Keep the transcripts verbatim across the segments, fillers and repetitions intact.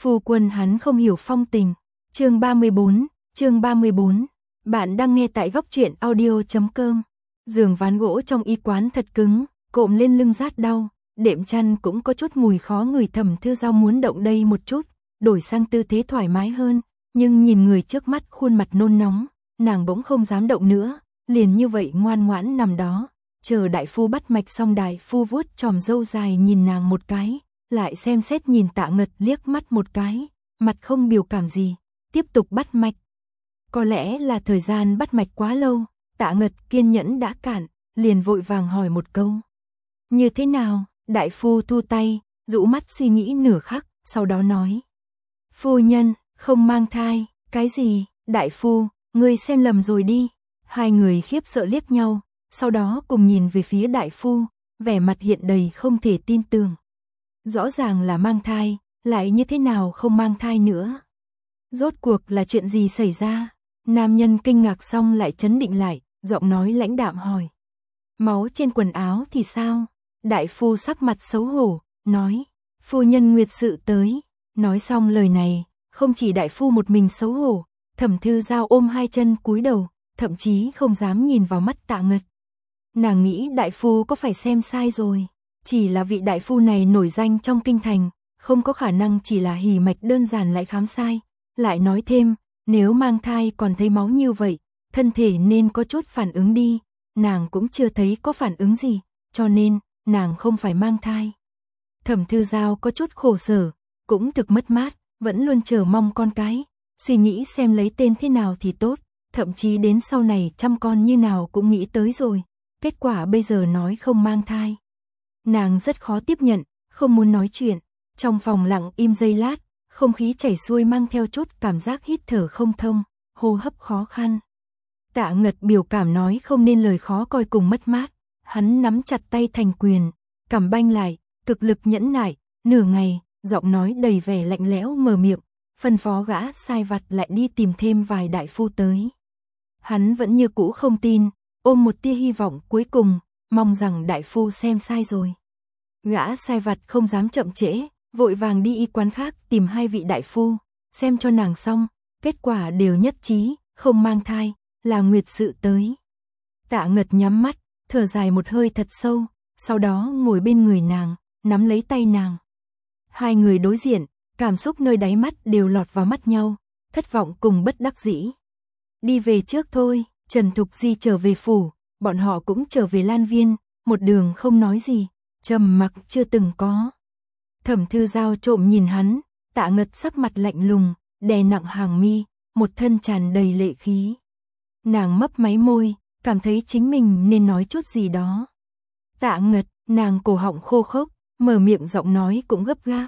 Phu quân hắn không hiểu phong tình. Chương ba mươi bốn, chương ba mươi bốn. Bạn đang nghe tại góc truyện audio chấm com. Giường ván gỗ trong y quán thật cứng, cộm lên lưng rát đau, đệm chăn cũng có chút mùi khó ngửi. Thẩm Thư Giao muốn động đây một chút, đổi sang tư thế thoải mái hơn, nhưng nhìn người trước mắt khuôn mặt nôn nóng, nàng bỗng không dám động nữa, liền như vậy ngoan ngoãn nằm đó, chờ đại phu bắt mạch xong. Đại phu vuốt chòm râu dài nhìn nàng một cái, lại xem xét nhìn Tạ Ngật liếc mắt một cái, mặt không biểu cảm gì, tiếp tục bắt mạch. Có lẽ là thời gian bắt mạch quá lâu, Tạ Ngật kiên nhẫn đã cạn, liền vội vàng hỏi một câu. Như thế nào? Đại phu thu tay, dụ mắt suy nghĩ nửa khắc, sau đó nói. Phu nhân, không mang thai. Cái gì? Đại phu, ngươi xem lầm rồi đi. Hai người khiếp sợ liếc nhau, sau đó cùng nhìn về phía đại phu, vẻ mặt hiện đầy không thể tin tưởng. Rõ ràng là mang thai, lại như thế nào không mang thai nữa? Rốt cuộc là chuyện gì xảy ra? Nam nhân kinh ngạc xong lại trấn định lại, giọng nói lãnh đạm hỏi. Máu trên quần áo thì sao? Đại phu sắc mặt xấu hổ, nói. Phu nhân nguyệt sự tới. Nói xong lời này, không chỉ đại phu một mình xấu hổ, Thẩm Thư Giao ôm hai chân cúi đầu, thậm chí không dám nhìn vào mắt Tạ Ngật. Nàng nghĩ đại phu có phải xem sai rồi, chỉ là vị đại phu này nổi danh trong kinh thành, không có khả năng chỉ là hỉ mạch đơn giản lại khám sai. Lại nói thêm, nếu mang thai còn thấy máu như vậy, thân thể nên có chút phản ứng đi, nàng cũng chưa thấy có phản ứng gì, cho nên, nàng không phải mang thai. Thẩm Thư Giao có chút khổ sở, cũng thực mất mát, vẫn luôn chờ mong con cái, suy nghĩ xem lấy tên thế nào thì tốt, thậm chí đến sau này chăm con như nào cũng nghĩ tới rồi, kết quả bây giờ nói không mang thai. Nàng rất khó tiếp nhận, không muốn nói chuyện, trong phòng lặng im giây lát, không khí chảy xuôi mang theo chút cảm giác hít thở không thông, hô hấp khó khăn. Tạ Ngật biểu cảm nói không nên lời khó coi cùng mất mát, hắn nắm chặt tay thành quyền, cằm banh lại, cực lực nhẫn nại, nửa ngày, giọng nói đầy vẻ lạnh lẽo mở miệng, phân phó gã sai vặt lại đi tìm thêm vài đại phu tới. Hắn vẫn như cũ không tin, ôm một tia hy vọng cuối cùng, mong rằng đại phu xem sai rồi. Gã sai vặt không dám chậm trễ, vội vàng đi y quán khác tìm hai vị đại phu, xem cho nàng xong, kết quả đều nhất trí, không mang thai, là nguyệt sự tới. Tạ Ngật nhắm mắt, thở dài một hơi thật sâu, sau đó ngồi bên người nàng, nắm lấy tay nàng. Hai người đối diện, cảm xúc nơi đáy mắt đều lọt vào mắt nhau, thất vọng cùng bất đắc dĩ. Đi về trước thôi. Trần Thục Di trở về phủ, bọn họ cũng trở về Lan Viên, một đường không nói gì, trầm mặc chưa từng có. Thẩm Thư Giao trộm nhìn hắn, Tạ Ngật sắc mặt lạnh lùng, đè nặng hàng mi, một thân tràn đầy lệ khí. Nàng mấp máy môi, cảm thấy chính mình nên nói chút gì đó. Tạ Ngật, nàng cổ họng khô khốc, mở miệng giọng nói cũng gấp gáp.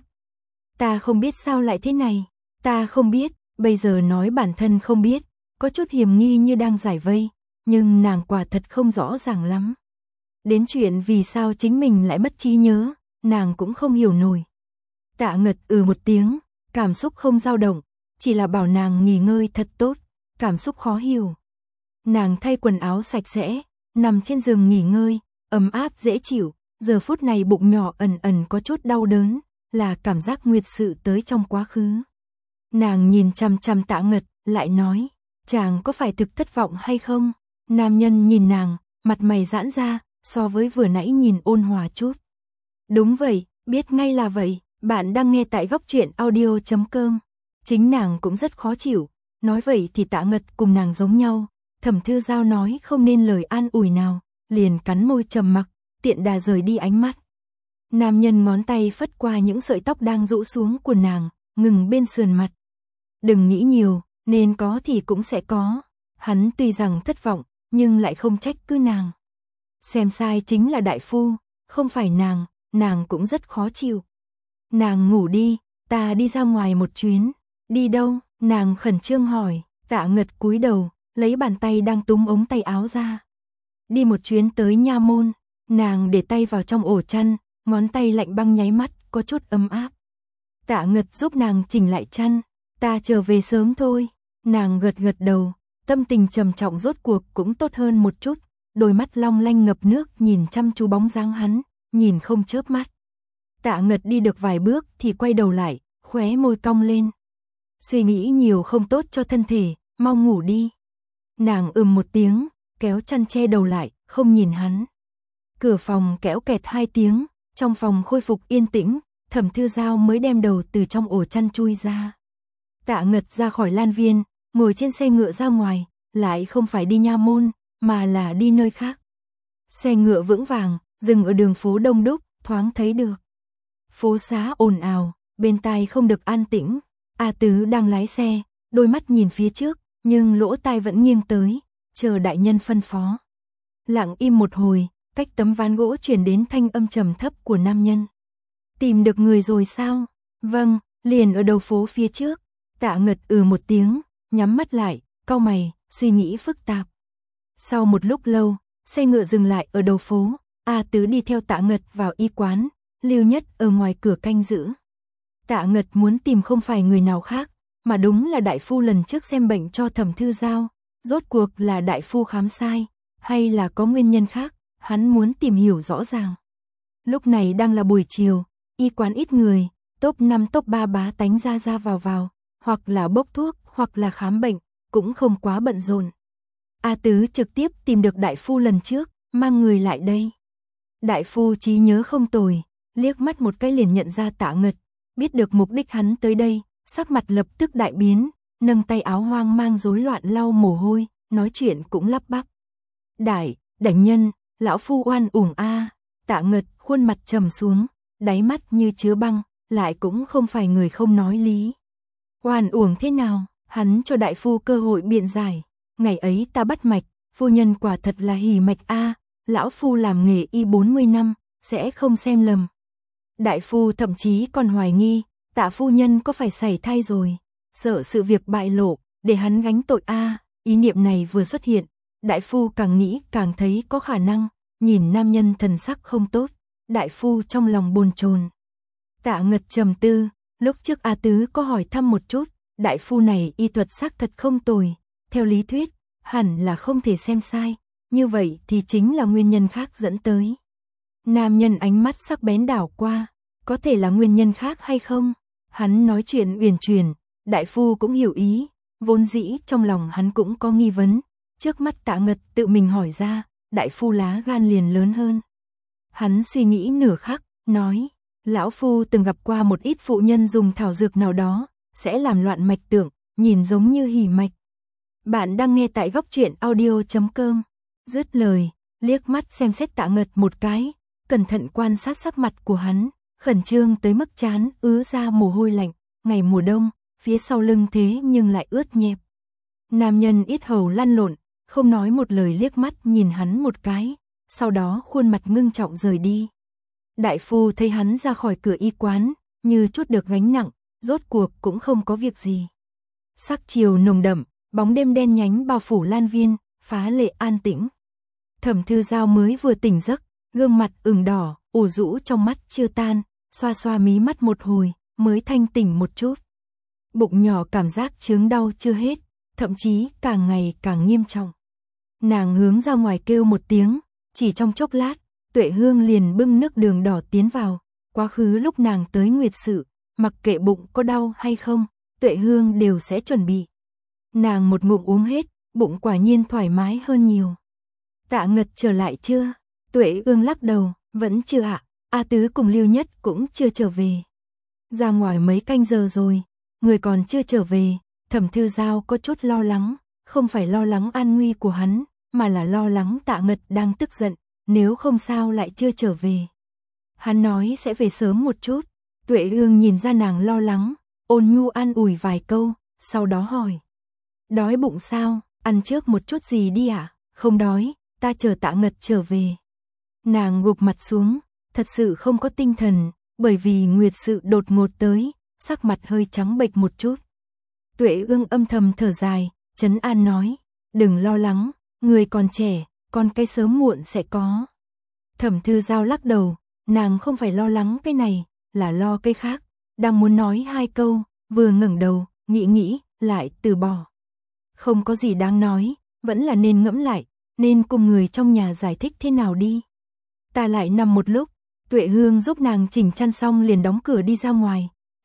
Ta không biết sao lại thế này, ta không biết, bây giờ nói bản thân không biết, có chút hiểm nghi như đang giải vây, nhưng nàng quả thật không rõ ràng lắm. Đến chuyện vì sao chính mình lại mất trí nhớ, nàng cũng không hiểu nổi. Tạ Ngật ừ một tiếng, cảm xúc không dao động, chỉ là bảo nàng nghỉ ngơi thật tốt, cảm xúc khó hiểu. Nàng thay quần áo sạch sẽ, nằm trên giường nghỉ ngơi, ấm áp dễ chịu, giờ phút này bụng nhỏ ẩn ẩn có chút đau đớn, là cảm giác nguyệt sự tới trong quá khứ. Nàng nhìn chằm chằm Tạ Ngật, lại nói, chàng có phải thực thất vọng hay không? Nam nhân nhìn nàng, mặt mày giãn ra, so với vừa nãy nhìn ôn hòa chút. Đúng vậy, biết ngay là vậy, bạn đang nghe tại góc truyện audio chấm com. Chính nàng cũng rất khó chịu, nói vậy thì Tạ Ngật cùng nàng giống nhau. Thẩm Thư Giao nói không nên lời an ủi nào, liền cắn môi trầm mặc, tiện đà rời đi ánh mắt. Nam nhân ngón tay phất qua những sợi tóc đang rũ xuống của nàng, ngừng bên sườn mặt. Đừng nghĩ nhiều, nên có thì cũng sẽ có. Hắn tuy rằng thất vọng, nhưng lại không trách cứ nàng. Xem sai chính là đại phu, không phải nàng, nàng cũng rất khó chịu. Nàng ngủ đi, ta đi ra ngoài một chuyến. Đi đâu? Nàng khẩn trương hỏi. Tạ Ngật cúi đầu, lấy bàn tay đang túm ống tay áo ra. Đi một chuyến tới nha môn. Nàng để tay vào trong ổ chăn, ngón tay lạnh băng nháy mắt, có chút ấm áp. Tạ Ngật giúp nàng chỉnh lại chăn. Ta trở về sớm thôi. Nàng gật gật đầu, tâm tình trầm trọng rốt cuộc cũng tốt hơn một chút, đôi mắt long lanh ngập nước nhìn chăm chú bóng dáng hắn, nhìn không chớp mắt. Tạ Ngật đi được vài bước thì quay đầu lại, khóe môi cong lên. Suy nghĩ nhiều không tốt cho thân thể, mau ngủ đi. Nàng ừm một tiếng, kéo chăn che đầu lại, không nhìn hắn. Cửa phòng kéo kẹt hai tiếng, trong phòng khôi phục yên tĩnh, Thẩm Thư Giao mới đem đầu từ trong ổ chăn chui ra. Tạ Ngật ra khỏi Lan Viên, ngồi trên xe ngựa ra ngoài, lại không phải đi nha môn, mà là đi nơi khác. Xe ngựa vững vàng, dừng ở đường phố đông đúc, thoáng thấy được. Phố xá ồn ào, bên tai không được an tĩnh. A Tứ đang lái xe, đôi mắt nhìn phía trước, nhưng lỗ tai vẫn nghiêng tới, chờ đại nhân phân phó. Lặng im một hồi, cách tấm ván gỗ truyền đến thanh âm trầm thấp của nam nhân. Tìm được người rồi sao? Vâng, liền ở đầu phố phía trước. Tạ Ngật ừ một tiếng, nhắm mắt lại, cau mày, suy nghĩ phức tạp. Sau một lúc lâu, xe ngựa dừng lại ở đầu phố, A Tứ đi theo Tạ Ngật vào y quán, Lưu Nhất ở ngoài cửa canh giữ. Tạ Ngật muốn tìm không phải người nào khác, mà đúng là đại phu lần trước xem bệnh cho Thẩm Thư Giao. Rốt cuộc là đại phu khám sai, hay là có nguyên nhân khác, hắn muốn tìm hiểu rõ ràng. Lúc này đang là buổi chiều, y quán ít người, top năm top ba bá tánh ra ra vào vào, hoặc là bốc thuốc, hoặc là khám bệnh, cũng không quá bận rộn. A Tứ trực tiếp tìm được đại phu lần trước, mang người lại đây. Đại phu trí nhớ không tồi, liếc mắt một cái liền nhận ra Tạ Ngật, biết được mục đích hắn tới đây, sắc mặt lập tức đại biến, nâng tay áo hoang mang rối loạn lau mồ hôi, nói chuyện cũng lắp bắp. Đại, đại nhân, lão phu oan uổng a. Tạ Ngật khuôn mặt trầm xuống, đáy mắt như chứa băng, lại cũng không phải người không nói lý. Oan uổng thế nào? Hắn cho đại phu cơ hội biện giải. Ngày ấy ta bắt mạch, phu nhân quả thật là hỉ mạch a, lão phu làm nghề y bốn mươi năm, sẽ không xem lầm. Đại phu thậm chí còn hoài nghi, Tạ phu nhân có phải sảy thai rồi, sợ sự việc bại lộ, để hắn gánh tội a. Ý niệm này vừa xuất hiện, đại phu càng nghĩ càng thấy có khả năng, nhìn nam nhân thần sắc không tốt, đại phu trong lòng bồn chồn. Tạ Ngật trầm tư, lúc trước A Tứ có hỏi thăm một chút, đại phu này y thuật xác thật không tồi, theo lý thuyết, hẳn là không thể xem sai, như vậy thì chính là nguyên nhân khác dẫn tới. Nam nhân ánh mắt sắc bén đảo qua, có thể là nguyên nhân khác hay không? Hắn nói chuyện uyển chuyển, đại phu cũng hiểu ý, vốn dĩ trong lòng hắn cũng có nghi vấn, trước mắt Tạ Ngật tự mình hỏi ra, đại phu lá gan liền lớn hơn. Hắn suy nghĩ nửa khắc, nói, lão phu từng gặp qua một ít phụ nhân dùng thảo dược nào đó, sẽ làm loạn mạch tượng, nhìn giống như hỉ mạch. Bạn đang nghe tại góc truyện audio chấm com. Dứt lời, liếc mắt xem xét Tạ Ngật một cái, cẩn thận quan sát sắc mặt của hắn, khẩn trương tới mức trán ứa ra mồ hôi lạnh, ngày mùa đông, phía sau lưng thế nhưng lại ướt nhẹp. Nam nhân ít hầu lăn lộn, không nói một lời liếc mắt nhìn hắn một cái, sau đó khuôn mặt ngưng trọng rời đi. Đại phu thấy hắn ra khỏi cửa y quán, như chút được gánh nặng, rốt cuộc cũng không có việc gì. Sắc chiều nồng đậm, bóng đêm đen nhánh bao phủ Lan Viên, phá lệ an tĩnh. Thẩm Thư Giao mới vừa tỉnh giấc, gương mặt ửng đỏ, ủ rũ trong mắt chưa tan, xoa xoa mí mắt một hồi, mới thanh tỉnh một chút. Bụng nhỏ cảm giác chướng đau chưa hết, thậm chí càng ngày càng nghiêm trọng. Nàng hướng ra ngoài kêu một tiếng, chỉ trong chốc lát, Tuệ Hương liền bưng nước đường đỏ tiến vào. Quá khứ lúc nàng tới nguyệt sự, mặc kệ bụng có đau hay không, Tuệ Hương đều sẽ chuẩn bị. Nàng một ngụm uống hết, bụng quả nhiên thoải mái hơn nhiều. Tạ Ngật trở lại chưa? Tuệ Hương lắc đầu, vẫn chưa ạ. A Tứ cùng Lưu Nhất cũng chưa trở về. Ra ngoài mấy canh giờ rồi, người còn chưa trở về. Thẩm Thư Giao có chút lo lắng, không phải lo lắng an nguy của hắn, mà là lo lắng Tạ Ngật đang tức giận, nếu không sao lại chưa trở về. Hắn nói sẽ về sớm một chút. Tuệ Hương nhìn ra nàng lo lắng, ôn nhu an ủi vài câu, sau đó hỏi. Đói bụng sao, ăn trước một chút gì đi ạ? À? Không đói, ta chờ Tạ Ngật trở về. Nàng gục mặt xuống, thật sự không có tinh thần, bởi vì nguyệt sự đột ngột tới, sắc mặt hơi trắng bệch một chút. Tuệ Hương âm thầm thở dài, trấn an nói, đừng lo lắng, người còn trẻ, con cái sớm muộn sẽ có. Thẩm Thư Giao lắc đầu, nàng không phải lo lắng cái này, là lo cái khác, đang muốn nói hai câu, vừa ngẩng đầu, nghĩ nghĩ, lại từ bỏ. Không có gì đáng nói, vẫn là nên ngẫm lại, nên cùng người trong nhà giải thích thế nào đi. Ta lại nằm một lúc, Tuệ Hương giúp nàng chỉnh chăn xong liền đóng cửa đi ra ngoài,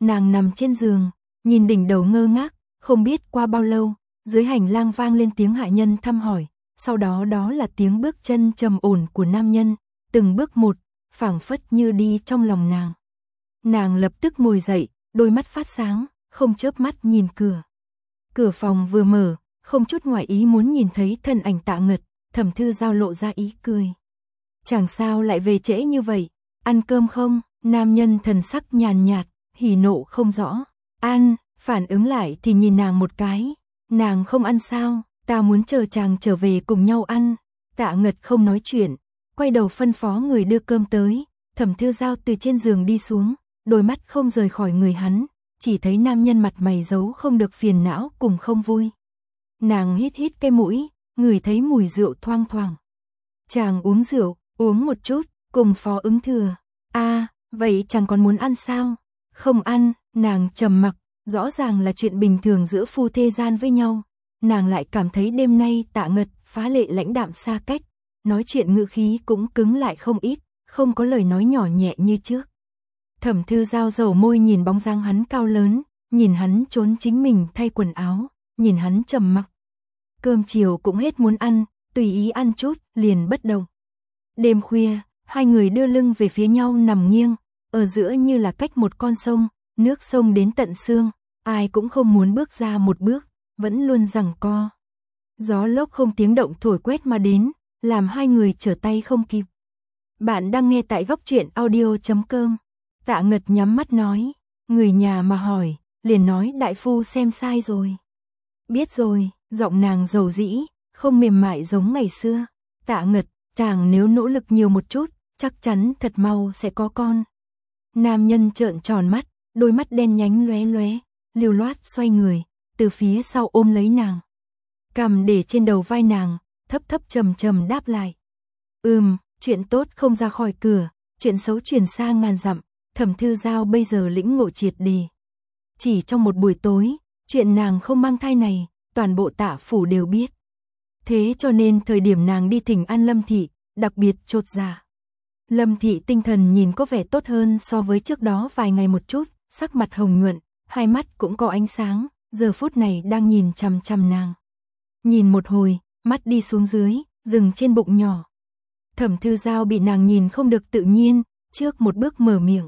nàng nằm trên giường, nhìn đỉnh đầu ngơ ngác, không biết qua bao lâu, dưới hành lang vang lên tiếng hạ nhân thăm hỏi, sau đó đó là tiếng bước chân trầm ổn của nam nhân, từng bước một, phảng phất như đi trong lòng nàng. Nàng lập tức ngồi dậy, đôi mắt phát sáng, không chớp mắt nhìn cửa. Cửa phòng vừa mở, không chút ngoài ý muốn nhìn thấy thân ảnh Tạ Ngật, Thẩm Thư Giao lộ ra ý cười. Chẳng sao lại về trễ như vậy, ăn cơm không? Nam nhân thần sắc nhàn nhạt, hỉ nộ không rõ. Ăn, phản ứng lại thì nhìn nàng một cái. Nàng không ăn sao, ta muốn chờ chàng trở về cùng nhau ăn. Tạ Ngật không nói chuyện, quay đầu phân phó người đưa cơm tới. Thẩm Thư Giao từ trên giường đi xuống, đôi mắt không rời khỏi người hắn, chỉ thấy nam nhân mặt mày giấu không được phiền não cùng không vui. Nàng hít hít cái mũi, ngửi thấy mùi rượu thoang thoảng. Chàng uống rượu, uống một chút, cùng phó ứng thừa. A, à, vậy chàng còn muốn ăn sao? Không ăn, nàng trầm mặc, rõ ràng là chuyện bình thường giữa phu thê gian với nhau. Nàng lại cảm thấy đêm nay Tạ Ngật phá lệ lãnh đạm xa cách, nói chuyện ngữ khí cũng cứng lại không ít, không có lời nói nhỏ nhẹ như trước. Thẩm Thư Giao dầu môi nhìn bóng dáng hắn cao lớn, nhìn hắn trốn chính mình thay quần áo, nhìn hắn trầm mặc. Cơm chiều cũng hết muốn ăn, tùy ý ăn chút, liền bất động. Đêm khuya, hai người đưa lưng về phía nhau nằm nghiêng, ở giữa như là cách một con sông, nước sông đến tận xương, ai cũng không muốn bước ra một bước, vẫn luôn giằng co. Gió lốc không tiếng động thổi quét mà đến, làm hai người trở tay không kịp. Bạn đang nghe tại góc truyện audio chấm com. Tạ Ngật nhắm mắt nói, người nhà mà hỏi, liền nói đại phu xem sai rồi. Biết rồi, giọng nàng dầu dĩ, không mềm mại giống ngày xưa. Tạ Ngật, chàng nếu nỗ lực nhiều một chút, chắc chắn thật mau sẽ có con. Nam nhân trợn tròn mắt, đôi mắt đen nhánh lóe lóe, lưu loát xoay người, từ phía sau ôm lấy nàng. Cằm để trên đầu vai nàng, thấp thấp trầm trầm đáp lại. Ừm, chuyện tốt không ra khỏi cửa, chuyện xấu truyền xa ngàn dặm. Thẩm Thư Giao bây giờ lĩnh ngộ triệt đề. Chỉ trong một buổi tối, chuyện nàng không mang thai này, toàn bộ Tạ phủ đều biết. Thế cho nên thời điểm nàng đi thỉnh an Lâm Thị, đặc biệt chột dạ. Lâm Thị tinh thần nhìn có vẻ tốt hơn so với trước đó vài ngày một chút, sắc mặt hồng nhuận, hai mắt cũng có ánh sáng, giờ phút này đang nhìn chằm chằm nàng. Nhìn một hồi, mắt đi xuống dưới, dừng trên bụng nhỏ. Thẩm Thư Giao bị nàng nhìn không được tự nhiên, trước một bước mở miệng.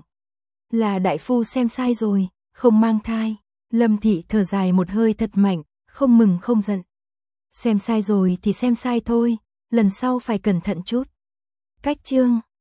Là đại phu xem sai rồi, không mang thai. Lâm Thị thở dài một hơi thật mạnh, không mừng không giận. Xem sai rồi thì xem sai thôi, lần sau phải cẩn thận chút. Cách chương